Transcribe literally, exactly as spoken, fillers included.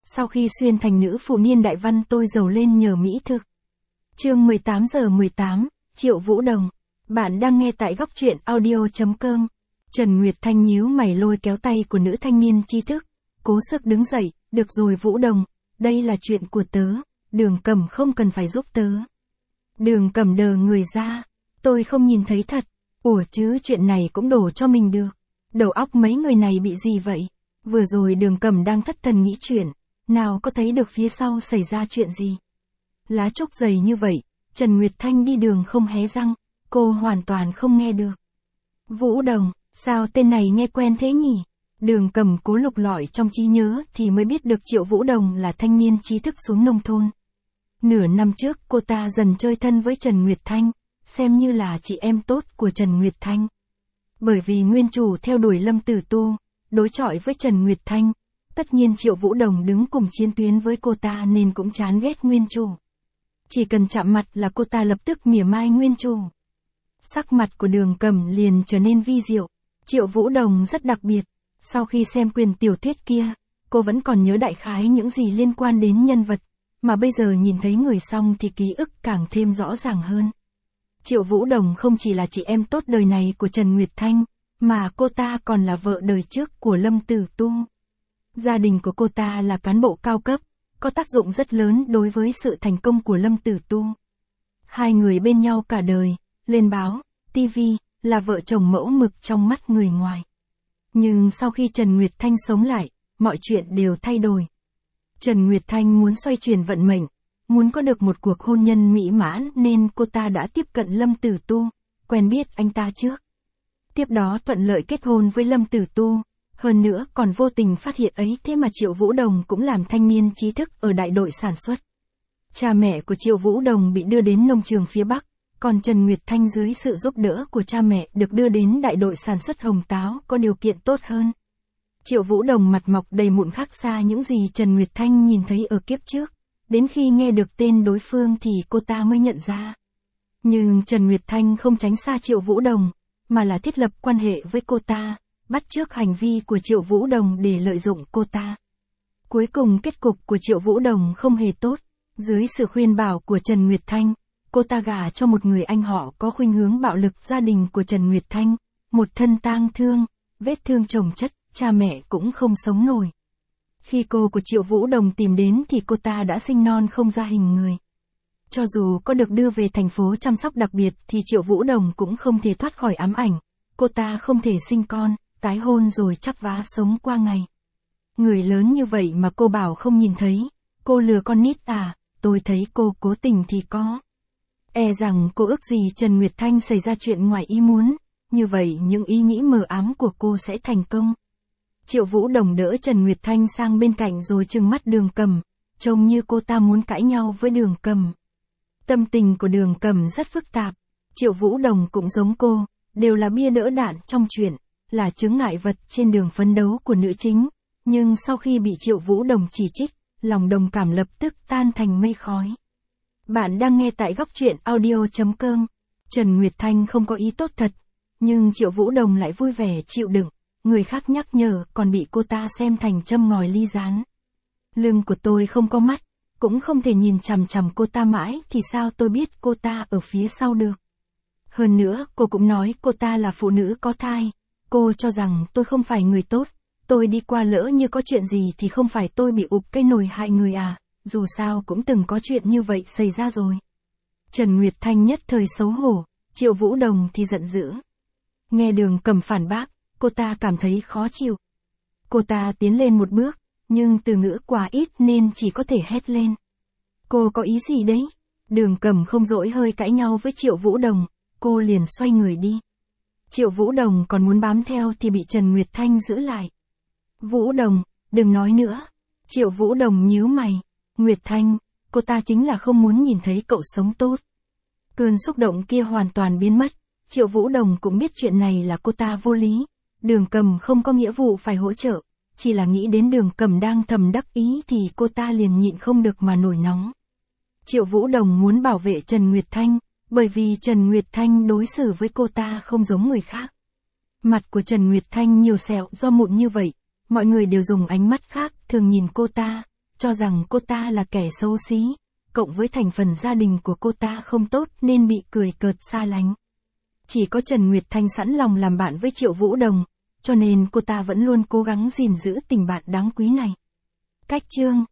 Sau khi xuyên thành nữ phụ niên đại văn tôi giàu lên nhờ mỹ thực. Chương mười tám giờ mười tám, Triệu Vũ Đồng. Bạn đang nghe tại góc truyện audio chấm com. Trần Nguyệt Thanh nhíu mày lôi kéo tay của nữ thanh niên tri thức. Cố sức đứng dậy, được rồi Vũ Đồng, đây là chuyện của tớ, Đường Cẩm không cần phải giúp tớ. Đường Cẩm đờ người ra, tôi không nhìn thấy thật, ủa chứ chuyện này cũng đổ cho mình được. Đầu óc mấy người này bị gì vậy? Vừa rồi Đường Cẩm đang thất thần nghĩ chuyện, nào có thấy được phía sau xảy ra chuyện gì. Lá trúc dày như vậy, Trần Nguyệt Thanh đi đường không hé răng, cô hoàn toàn không nghe được. Vũ Đồng, sao tên này nghe quen thế nhỉ? Đường Cẩm cố lục lọi trong trí nhớ thì mới biết được Triệu Vũ Đồng là thanh niên trí thức xuống nông thôn. Nửa năm trước cô ta dần chơi thân với Trần Nguyệt Thanh, xem như là chị em tốt của Trần Nguyệt Thanh. Bởi vì nguyên chủ theo đuổi Lâm Tử Tu, đối chọi với Trần Nguyệt Thanh, tất nhiên Triệu Vũ Đồng đứng cùng chiến tuyến với cô ta nên cũng chán ghét nguyên chủ. Chỉ cần chạm mặt là cô ta lập tức mỉa mai nguyên chủ. Sắc mặt của Đường Cẩm liền trở nên vi diệu. Triệu Vũ Đồng rất đặc biệt. Sau khi xem quyển tiểu thuyết kia, cô vẫn còn nhớ đại khái những gì liên quan đến nhân vật, mà bây giờ nhìn thấy người xong thì ký ức càng thêm rõ ràng hơn. Triệu Vũ Đồng không chỉ là chị em tốt đời này của Trần Nguyệt Thanh, mà cô ta còn là vợ đời trước của Lâm Tử Tu. Gia đình của cô ta là cán bộ cao cấp, có tác dụng rất lớn đối với sự thành công của Lâm Tử Tu. Hai người bên nhau cả đời, lên báo, ti vi, là vợ chồng mẫu mực trong mắt người ngoài. Nhưng sau khi Trần Nguyệt Thanh sống lại, mọi chuyện đều thay đổi. Trần Nguyệt Thanh muốn xoay chuyển vận mệnh, muốn có được một cuộc hôn nhân mỹ mãn nên cô ta đã tiếp cận Lâm Tử Tu, quen biết anh ta trước. Tiếp đó thuận lợi kết hôn với Lâm Tử Tu, hơn nữa còn vô tình phát hiện ấy thế mà Triệu Vũ Đồng cũng làm thanh niên trí thức ở đại đội sản xuất. Cha mẹ của Triệu Vũ Đồng bị đưa đến nông trường phía Bắc, còn Trần Nguyệt Thanh dưới sự giúp đỡ của cha mẹ được đưa đến đại đội sản xuất hồng táo có điều kiện tốt hơn. Triệu Vũ Đồng mặt mọc đầy mụn khác xa những gì Trần Nguyệt Thanh nhìn thấy ở kiếp trước, đến khi nghe được tên đối phương thì cô ta mới nhận ra. Nhưng Trần Nguyệt Thanh không tránh xa Triệu Vũ Đồng, mà là thiết lập quan hệ với cô ta, bắt chước hành vi của Triệu Vũ Đồng để lợi dụng cô ta. Cuối cùng kết cục của Triệu Vũ Đồng không hề tốt, dưới sự khuyên bảo của Trần Nguyệt Thanh, cô ta gả cho một người anh họ có khuynh hướng bạo lực. Gia đình của Trần Nguyệt Thanh, một thân tang thương, vết thương chồng chất, cha mẹ cũng không sống nổi. Khi cô của Triệu Vũ Đồng tìm đến thì cô ta đã sinh non không ra hình người. Cho dù có được đưa về thành phố chăm sóc đặc biệt thì Triệu Vũ Đồng cũng không thể thoát khỏi ám ảnh. Cô ta không thể sinh con, tái hôn rồi chắp vá sống qua ngày. Người lớn như vậy mà cô bảo không nhìn thấy, cô lừa con nít à, tôi thấy cô cố tình thì có. E rằng cô ước gì Trần Nguyệt Thanh xảy ra chuyện ngoài ý muốn, như vậy những ý nghĩ mờ ám của cô sẽ thành công. Triệu Vũ Đồng đỡ Trần Nguyệt Thanh sang bên cạnh rồi trừng mắt Đường Cẩm, trông như cô ta muốn cãi nhau với Đường Cẩm. Tâm tình của Đường Cẩm rất phức tạp, Triệu Vũ Đồng cũng giống cô, đều là bia đỡ đạn trong chuyện, là chướng ngại vật trên đường phấn đấu của nữ chính, nhưng sau khi bị Triệu Vũ Đồng chỉ trích, lòng đồng cảm lập tức tan thành mây khói. Bạn đang nghe tại góc truyện audio chấm com. Trần Nguyệt Thanh không có ý tốt thật, nhưng Triệu Vũ Đồng lại vui vẻ chịu đựng, người khác nhắc nhở còn bị cô ta xem thành châm ngòi ly gián. Lưng của tôi không có mắt, cũng không thể nhìn chằm chằm cô ta mãi thì sao tôi biết cô ta ở phía sau được. Hơn nữa cô cũng nói cô ta là phụ nữ có thai, cô cho rằng tôi không phải người tốt, tôi đi qua lỡ như có chuyện gì thì không phải tôi bị ụp cây nồi hại người à. Dù sao cũng từng có chuyện như vậy xảy ra rồi. Trần Nguyệt Thanh nhất thời xấu hổ, Triệu Vũ Đồng thì giận dữ. Nghe Đường Cẩm phản bác, cô ta cảm thấy khó chịu. Cô ta tiến lên một bước, nhưng từ ngữ quá ít nên chỉ có thể hét lên. Cô có ý gì đấy? Đường Cẩm không dỗi hơi cãi nhau với Triệu Vũ Đồng, cô liền xoay người đi. Triệu Vũ Đồng còn muốn bám theo thì bị Trần Nguyệt Thanh giữ lại. Vũ Đồng, đừng nói nữa. Triệu Vũ Đồng nhíu mày. Nguyệt Thanh, cô ta chính là không muốn nhìn thấy cậu sống tốt. Cơn xúc động kia hoàn toàn biến mất, Triệu Vũ Đồng cũng biết chuyện này là cô ta vô lý. Đường Cẩm không có nghĩa vụ phải hỗ trợ, chỉ là nghĩ đến Đường Cẩm đang thầm đắc ý thì cô ta liền nhịn không được mà nổi nóng. Triệu Vũ Đồng muốn bảo vệ Trần Nguyệt Thanh, bởi vì Trần Nguyệt Thanh đối xử với cô ta không giống người khác. Mặt của Trần Nguyệt Thanh nhiều sẹo do mụn như vậy, mọi người đều dùng ánh mắt khác thường nhìn cô ta. cho rằng cô ta là kẻ xấu xí, cộng với thành phần gia đình của cô ta không tốt nên bị cười cợt xa lánh. Chỉ có Trần Nguyệt Thanh sẵn lòng làm bạn với Triệu Vũ Đồng, cho nên cô ta vẫn luôn cố gắng gìn giữ tình bạn đáng quý này. Cách chương